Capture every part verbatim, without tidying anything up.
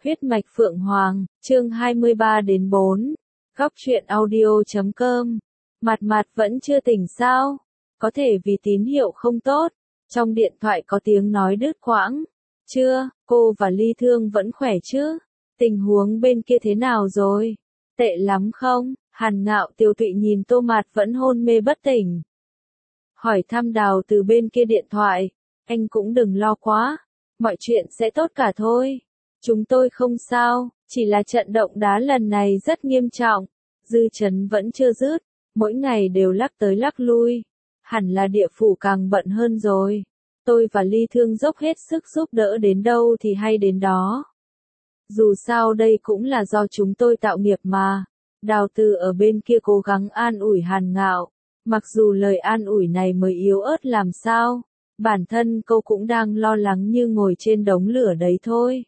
Huyết mạch Phượng Hoàng, chương hai mươi ba đến bốn. Góc truyện audio chấm com. Mặt mặt vẫn chưa tỉnh sao? Có thể vì tín hiệu không tốt. Trong điện thoại có tiếng nói đứt quãng. Chưa, cô và Ly Thương vẫn khỏe chứ? Tình huống bên kia thế nào rồi? Tệ lắm không? Hàn Ngạo Tiều Tụy nhìn Tô Mạt vẫn hôn mê bất tỉnh. Hỏi thăm Đào từ bên kia điện thoại. Anh cũng đừng lo quá. Mọi chuyện sẽ tốt cả thôi. Chúng tôi không sao, chỉ là trận động đá lần này rất nghiêm trọng. Dư chấn vẫn chưa dứt, mỗi ngày đều lắc tới lắc lui. Hẳn là địa phủ càng bận hơn rồi. Tôi và Ly Thương dốc hết sức giúp đỡ đến đâu thì hay đến đó. Dù sao đây cũng là do chúng tôi tạo nghiệp mà. Đào Từ ở bên kia cố gắng an ủi Hàn Ngạo. Mặc dù lời an ủi này mới yếu ớt làm sao, bản thân cô cũng đang lo lắng như ngồi trên đống lửa đấy thôi.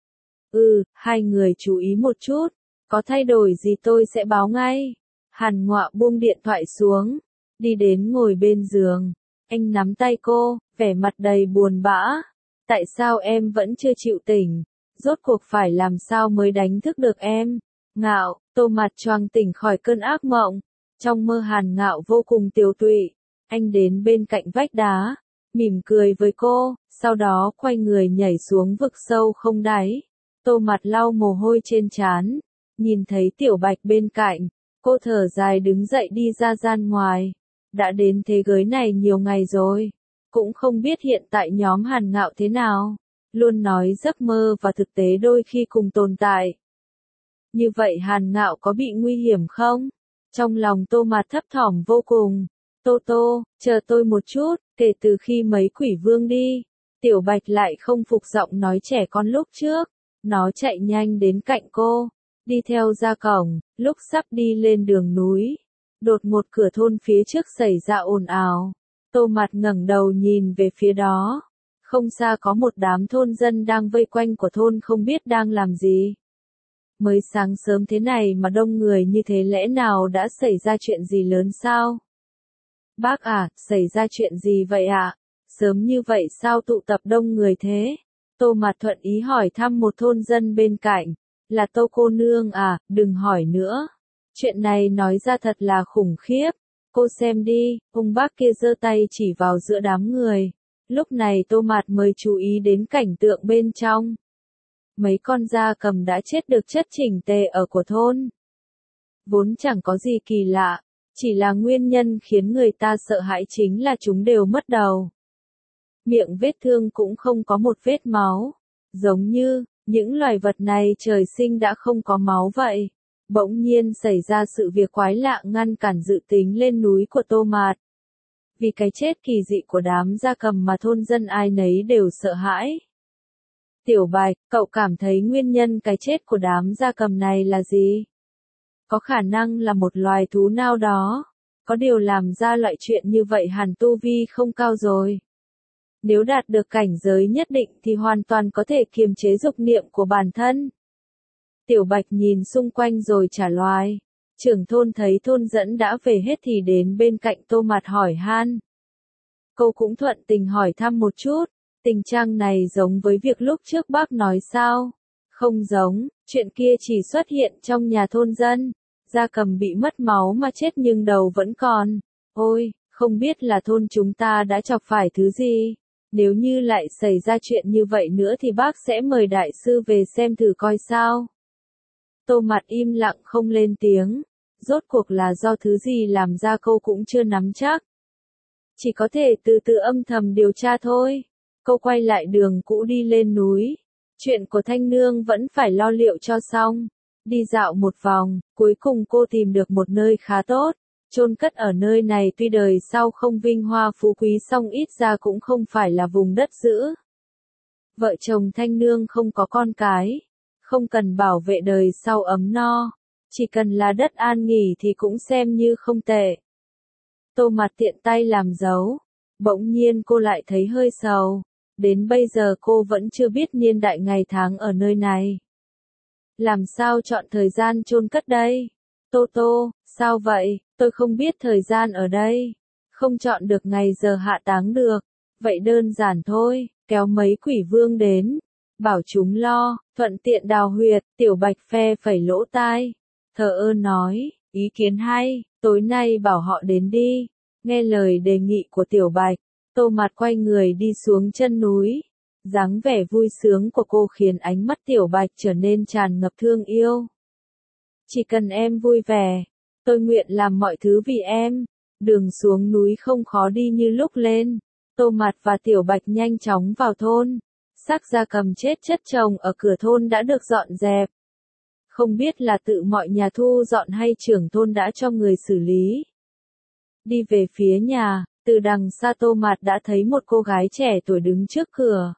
Ừ, hai người chú ý một chút, có thay đổi gì tôi sẽ báo ngay. Hàn Ngạo buông điện thoại xuống, đi đến ngồi bên giường. Anh nắm tay cô, vẻ mặt đầy buồn bã. Tại sao em vẫn chưa chịu tỉnh? Rốt cuộc phải làm sao mới đánh thức được em? Ngạo, Tô Mạt choàng tỉnh khỏi cơn ác mộng. Trong mơ Hàn Ngạo vô cùng tiều tụy. Anh đến bên cạnh vách đá, mỉm cười với cô, sau đó quay người nhảy xuống vực sâu không đáy. Tô Mạt lau mồ hôi trên trán, nhìn thấy Tiểu Bạch bên cạnh, cô thở dài đứng dậy đi ra gian ngoài. Đã đến thế giới này nhiều ngày rồi, cũng không biết hiện tại nhóm Hàn Ngạo thế nào. Luôn nói giấc mơ và thực tế đôi khi cùng tồn tại. Như vậy Hàn Ngạo có bị nguy hiểm không? Trong lòng Tô Mạt thấp thỏm vô cùng. Tô Tô, chờ tôi một chút, kể từ khi mấy quỷ vương đi, Tiểu Bạch lại không phục giọng nói trẻ con lúc trước. Nó chạy nhanh đến cạnh cô, đi theo ra cổng, lúc sắp đi lên đường núi. Đột ngột cửa thôn phía trước xảy ra ồn ào. Tô Mạt ngẩng đầu nhìn về phía đó. Không xa có một đám thôn dân đang vây quanh của thôn không biết đang làm gì. Mới sáng sớm thế này mà đông người như thế lẽ nào đã xảy ra chuyện gì lớn sao? Bác à, xảy ra chuyện gì vậy ạ? À? Sớm như vậy sao tụ tập đông người thế? Tô Mạt thuận ý hỏi thăm một thôn dân bên cạnh. Là Tô cô nương à, đừng hỏi nữa. Chuyện này nói ra thật là khủng khiếp. Cô xem đi, ông bác kia giơ tay chỉ vào giữa đám người. Lúc này Tô Mạt mới chú ý đến cảnh tượng bên trong. Mấy con gia cầm đã chết được chất chỉnh tề ở của thôn. Vốn chẳng có gì kỳ lạ, chỉ là nguyên nhân khiến người ta sợ hãi chính là chúng đều mất đầu. Miệng vết thương cũng không có một vết máu, giống như những loài vật này trời sinh đã không có máu vậy. Bỗng nhiên xảy ra sự việc quái lạ ngăn cản dự tính lên núi của Tô Mạt. Vì cái chết kỳ dị của đám gia cầm mà thôn dân ai nấy đều sợ hãi. Tiểu Bạch, cậu cảm thấy nguyên nhân cái chết của đám gia cầm này là gì? Có khả năng là một loài thú nào đó. Có điều làm ra loại chuyện như vậy hẳn tu vi không cao rồi. Nếu đạt được cảnh giới nhất định thì hoàn toàn có thể kiềm chế dục niệm của bản thân. Tiểu Bạch nhìn xung quanh rồi trả lời. Trưởng thôn thấy thôn dẫn đã về hết thì đến bên cạnh Tô Mạt hỏi han. Cô cũng thuận tình hỏi thăm một chút. Tình trạng này giống với việc lúc trước bác nói sao? Không giống, chuyện kia chỉ xuất hiện trong nhà thôn dân. Gia cầm bị mất máu mà chết nhưng đầu vẫn còn. Ôi, không biết là thôn chúng ta đã chọc phải thứ gì. Nếu như lại xảy ra chuyện như vậy nữa thì bác sẽ mời đại sư về xem thử coi sao. Tô Mạt im lặng không lên tiếng. Rốt cuộc là do thứ gì làm ra cô cũng chưa nắm chắc. Chỉ có thể từ từ âm thầm điều tra thôi. Cô quay lại đường cũ đi lên núi. Chuyện của Thanh Nương vẫn phải lo liệu cho xong. Đi dạo một vòng, cuối cùng cô tìm được một nơi khá tốt. Chôn cất ở nơi này tuy đời sau không vinh hoa phú quý song ít ra cũng không phải là vùng đất dữ. Vợ chồng Thanh Nương không có con cái. Không cần bảo vệ đời sau ấm no. Chỉ cần là đất an nghỉ thì cũng xem như không tệ. Tô Mạt tiện tay làm dấu. Bỗng nhiên cô lại thấy hơi sầu. Đến bây giờ cô vẫn chưa biết niên đại ngày tháng ở nơi này. Làm sao chọn thời gian chôn cất đây? Tô Tô, sao vậy? Tôi không biết thời gian ở đây. Không chọn được ngày giờ hạ táng được. Vậy đơn giản thôi, kéo mấy quỷ vương đến. bảo chúng lo, thuận tiện đào huyệt, Tiểu Bạch phe phẩy lỗ tai, thờ ơ nói, ý kiến hay, tối nay bảo họ đến đi. Nghe lời đề nghị của Tiểu Bạch, Tô Mạt quay người đi xuống chân núi. Dáng vẻ vui sướng của cô khiến ánh mắt Tiểu Bạch trở nên tràn ngập thương yêu. Chỉ cần em vui vẻ, tôi nguyện làm mọi thứ vì em. Đường xuống núi không khó đi như lúc lên. Tô Mạt và Tiểu Bạch nhanh chóng vào thôn. Xác gia cầm chết chất chồng ở cửa thôn đã được dọn dẹp. Không biết là tự mọi nhà thu dọn hay trưởng thôn đã cho người xử lý. Đi về phía nhà, từ đằng xa Tô Mạt đã thấy một cô gái trẻ tuổi đứng trước cửa.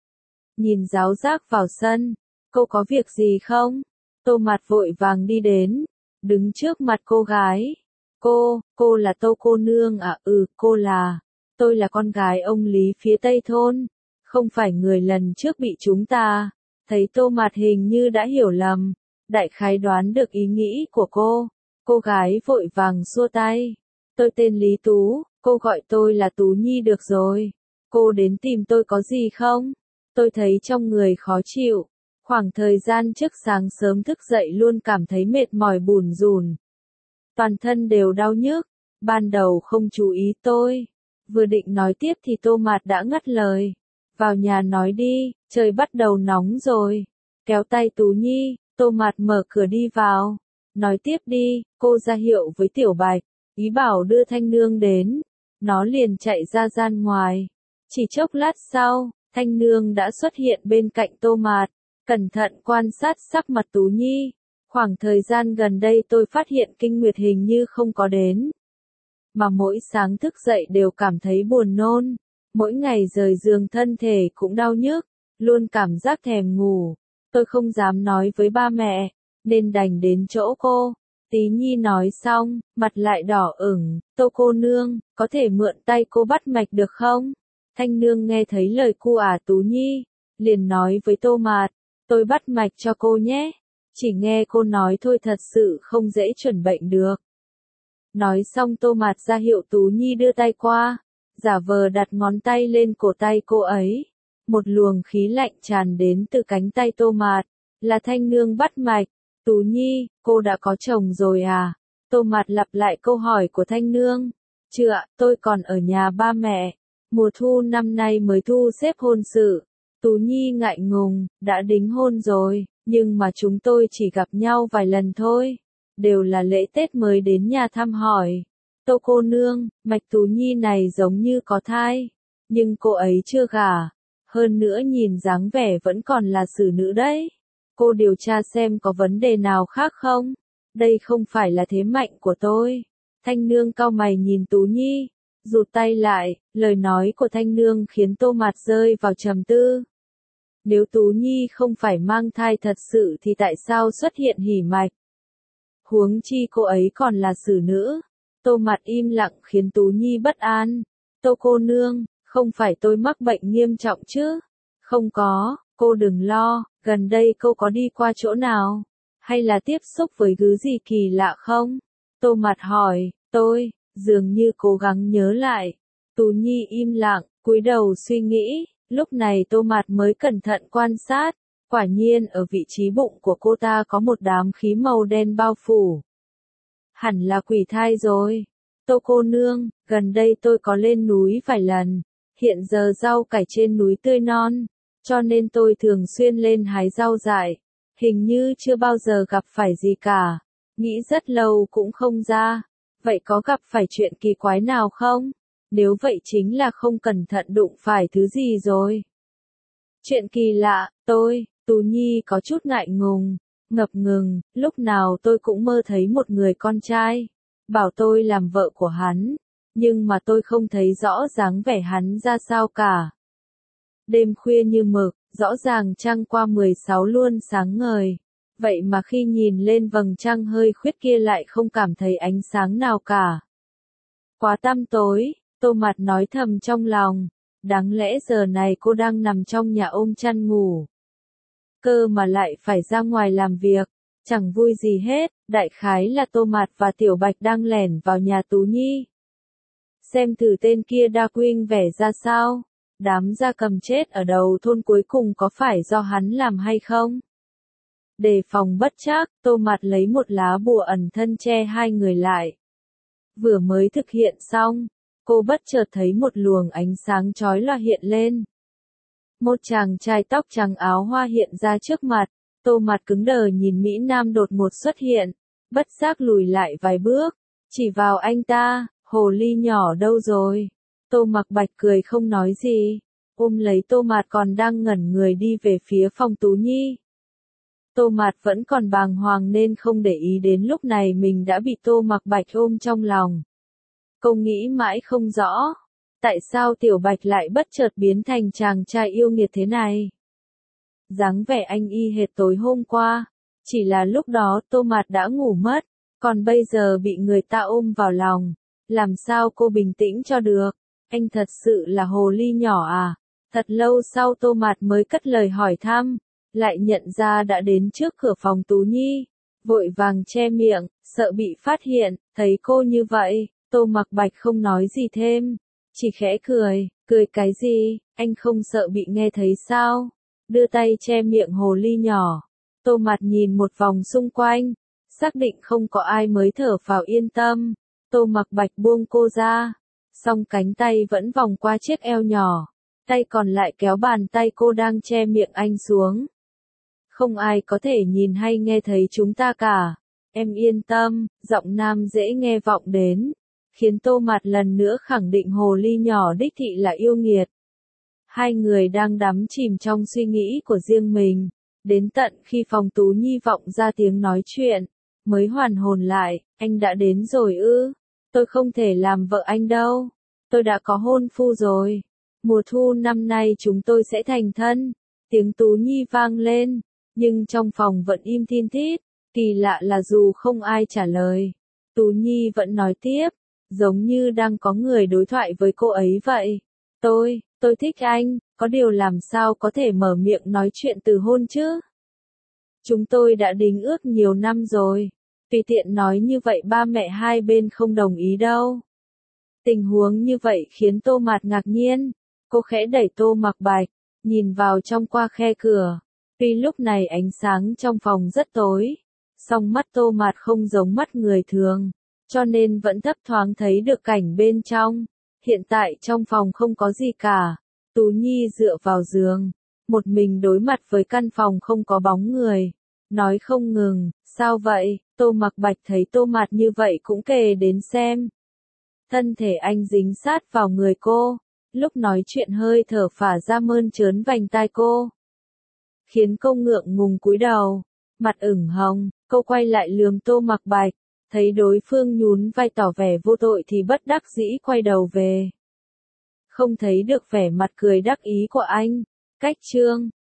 Nhìn giáo giác vào sân, cô có việc gì không? Tô Mạt vội vàng đi đến, đứng trước mặt cô gái. Cô, cô là Tô cô nương à? Ừ, cô là. Tôi là con gái ông Lý phía tây thôn. Không phải người lần trước bị chúng ta. Thấy Tô Mạt hình như đã hiểu lầm. Đại khái đoán được ý nghĩ của cô. Cô gái vội vàng xua tay. Tôi tên Lý Tú, cô gọi tôi là Tú Nhi được rồi. Cô đến tìm tôi có gì không? Tôi thấy trong người khó chịu. Khoảng thời gian trước sáng sớm thức dậy luôn cảm thấy mệt mỏi bủn rủn. Toàn thân đều đau nhức. Ban đầu không chú ý tôi. Vừa định nói tiếp thì Tô Mạt đã ngắt lời. Vào nhà nói đi, trời bắt đầu nóng rồi. Kéo tay Tú Nhi, Tô Mạt mở cửa đi vào. Nói tiếp đi, cô ra hiệu với Tiểu Bạch. Ý bảo đưa Thanh Nương đến. Nó liền chạy ra gian ngoài. Chỉ chốc lát sau, Thanh Nương đã xuất hiện bên cạnh Tô Mạt. Cẩn thận quan sát sắc mặt Tú Nhi. Khoảng thời gian gần đây tôi phát hiện kinh nguyệt hình như không có đến. Mà mỗi sáng thức dậy đều cảm thấy buồn nôn. Mỗi ngày rời giường thân thể cũng đau nhức. Luôn cảm giác thèm ngủ. Tôi không dám nói với ba mẹ. Nên đành đến chỗ cô. Tí Nhi nói xong, mặt lại đỏ ửng. Tô cô nương, có thể mượn tay cô bắt mạch được không? Thanh Nương nghe thấy lời cu ả Tú Nhi. Liền nói với Tô Mạt. Tôi bắt mạch cho cô nhé. Chỉ nghe cô nói thôi thật sự không dễ chuẩn bệnh được. Nói xong Tô Mạt ra hiệu Tú Nhi đưa tay qua. Giả vờ đặt ngón tay lên cổ tay cô ấy. Một luồng khí lạnh tràn đến từ cánh tay Tô Mạt. Là Thanh Nương bắt mạch. Tú Nhi, cô đã có chồng rồi à? Tô Mạt lặp lại câu hỏi của Thanh Nương. Chưa, tôi còn ở nhà ba mẹ. Mùa thu năm nay mới thu xếp hôn sự. Tú Nhi ngại ngùng, đã đính hôn rồi, nhưng mà chúng tôi chỉ gặp nhau vài lần thôi. Đều là lễ Tết mới đến nhà thăm hỏi. Tô cô nương, mạch Tú Nhi này giống như có thai. Nhưng cô ấy chưa gả. Hơn nữa nhìn dáng vẻ vẫn còn là xử nữ đấy. Cô điều tra xem có vấn đề nào khác không? Đây không phải là thế mạnh của tôi. Thanh Nương cau mày nhìn Tú Nhi. Rụt tay lại, lời nói của Thanh Nương khiến Tô Mạt rơi vào trầm tư. Nếu Tú Nhi không phải mang thai thật sự thì tại sao xuất hiện hỉ mạch? Huống chi cô ấy còn là xử nữ. Tô Mạt im lặng khiến Tú Nhi bất an. Tô cô nương, không phải tôi mắc bệnh nghiêm trọng chứ? Không có, cô đừng lo, gần đây cô có đi qua chỗ nào? Hay là tiếp xúc với thứ gì kỳ lạ không? Tô Mạt hỏi, tôi, dường như cố gắng nhớ lại. Tú Nhi im lặng, cúi đầu suy nghĩ. Lúc này Tô Mạt mới cẩn thận quan sát. Quả nhiên ở vị trí bụng của cô ta có một đám khí màu đen bao phủ. Hẳn là quỷ thai rồi. Tô cô nương, gần đây tôi có lên núi vài lần. Hiện giờ rau cải trên núi tươi non. Cho nên tôi thường xuyên lên hái rau dại. Hình như chưa bao giờ gặp phải gì cả. Nghĩ rất lâu cũng không ra. Vậy có gặp phải chuyện kỳ quái nào không? Nếu vậy chính là không cẩn thận đụng phải thứ gì rồi. Chuyện kỳ lạ, tôi, Tú Nhi có chút ngại ngùng, ngập ngừng, lúc nào tôi cũng mơ thấy một người con trai. Bảo tôi làm vợ của hắn. Nhưng mà tôi không thấy rõ dáng vẻ hắn ra sao cả. Đêm khuya như mực, rõ ràng trăng qua mười sáu luôn sáng ngời. Vậy mà khi nhìn lên vầng trăng hơi khuyết kia lại không cảm thấy ánh sáng nào cả. Quá tăm tối, Tô Mạt nói thầm trong lòng. Đáng lẽ giờ này cô đang nằm trong nhà ôm chăn ngủ. Cơ mà lại phải ra ngoài làm việc. Chẳng vui gì hết, đại khái là Tô Mạt và Tiểu Bạch đang lẻn vào nhà Tú Nhi. Xem thử tên kia đa quynh vẻ ra sao. đám gia cầm chết ở đầu thôn cuối cùng có phải do hắn làm hay không? Đề phòng bất trắc, Tô Mạt lấy một lá bùa ẩn thân che hai người lại. Vừa mới thực hiện xong, cô bất chợt thấy một luồng ánh sáng chói lòa hiện lên. Một chàng trai tóc trắng áo hoa hiện ra trước mặt, Tô Mạt cứng đờ nhìn Mỹ Nam đột ngột xuất hiện, bất giác lùi lại vài bước, chỉ vào anh ta, hồ ly nhỏ đâu rồi? Tô Mặc Bạch cười không nói gì, ôm lấy Tô Mạt còn đang ngẩn người đi về phía phòng Tú Nhi. Tô Mạt vẫn còn bàng hoàng nên không để ý đến lúc này mình đã bị Tô Mặc Bạch ôm trong lòng. Cô nghĩ mãi không rõ, tại sao Tiểu Bạch lại bất chợt biến thành chàng trai yêu nghiệt thế này. Dáng vẻ anh y hệt tối hôm qua, chỉ là lúc đó Tô Mạt đã ngủ mất, còn bây giờ bị người ta ôm vào lòng, làm sao cô bình tĩnh cho được, anh thật sự là hồ ly nhỏ à? Thật lâu sau Tô Mạt mới cất lời hỏi thăm, lại nhận ra đã đến trước cửa phòng Tú Nhi, vội vàng che miệng, sợ bị phát hiện, thấy cô như vậy, Tô Mặc Bạch không nói gì thêm, chỉ khẽ cười, cười cái gì, anh không sợ bị nghe thấy sao? Đưa tay che miệng hồ ly nhỏ, Tô Mạt nhìn một vòng xung quanh, xác định không có ai mới thở phào yên tâm, Tô Mặc Bạch buông cô ra, song cánh tay vẫn vòng qua chiếc eo nhỏ, tay còn lại kéo bàn tay cô đang che miệng anh xuống. Không ai có thể nhìn hay nghe thấy chúng ta cả, em yên tâm, giọng nam dễ nghe vọng đến, khiến Tô Mạt lần nữa khẳng định hồ ly nhỏ đích thị là yêu nghiệt. Hai người đang đắm chìm trong suy nghĩ của riêng mình, đến tận khi phòng Tú Nhi vọng ra tiếng nói chuyện, mới hoàn hồn lại, anh đã đến rồi ư, tôi không thể làm vợ anh đâu, tôi đã có hôn phu rồi, mùa thu năm nay chúng tôi sẽ thành thân, tiếng Tú Nhi vang lên, nhưng trong phòng vẫn im thin thít, kỳ lạ là dù không ai trả lời, Tú Nhi vẫn nói tiếp, giống như đang có người đối thoại với cô ấy vậy, tôi, tôi thích anh, có điều làm sao có thể mở miệng nói chuyện từ hôn chứ? Chúng tôi đã đính ước nhiều năm rồi, tùy tiện nói như vậy ba mẹ hai bên không đồng ý đâu. Tình huống như vậy khiến Tô Mạt ngạc nhiên, cô khẽ đẩy Tô Mặc Bạch, nhìn vào trong qua khe cửa. Tuy lúc này ánh sáng trong phòng rất tối, song mắt Tô Mạt không giống mắt người thường, cho nên vẫn thấp thoáng thấy được cảnh bên trong. Hiện tại trong phòng không có gì cả, Tú Nhi dựa vào giường, một mình đối mặt với căn phòng không có bóng người, nói không ngừng, sao vậy? Tô Mặc Bạch thấy Tô Mạt như vậy cũng kề đến xem. Thân thể anh dính sát vào người cô, lúc nói chuyện hơi thở phả ra mơn trớn vành tai cô, khiến cô ngượng ngùng cúi đầu, mặt ửng hồng, cô quay lại lườm Tô Mặc Bạch, thấy đối phương nhún vai tỏ vẻ vô tội thì bất đắc dĩ quay đầu về. Không thấy được vẻ mặt cười đắc ý của anh, cách chương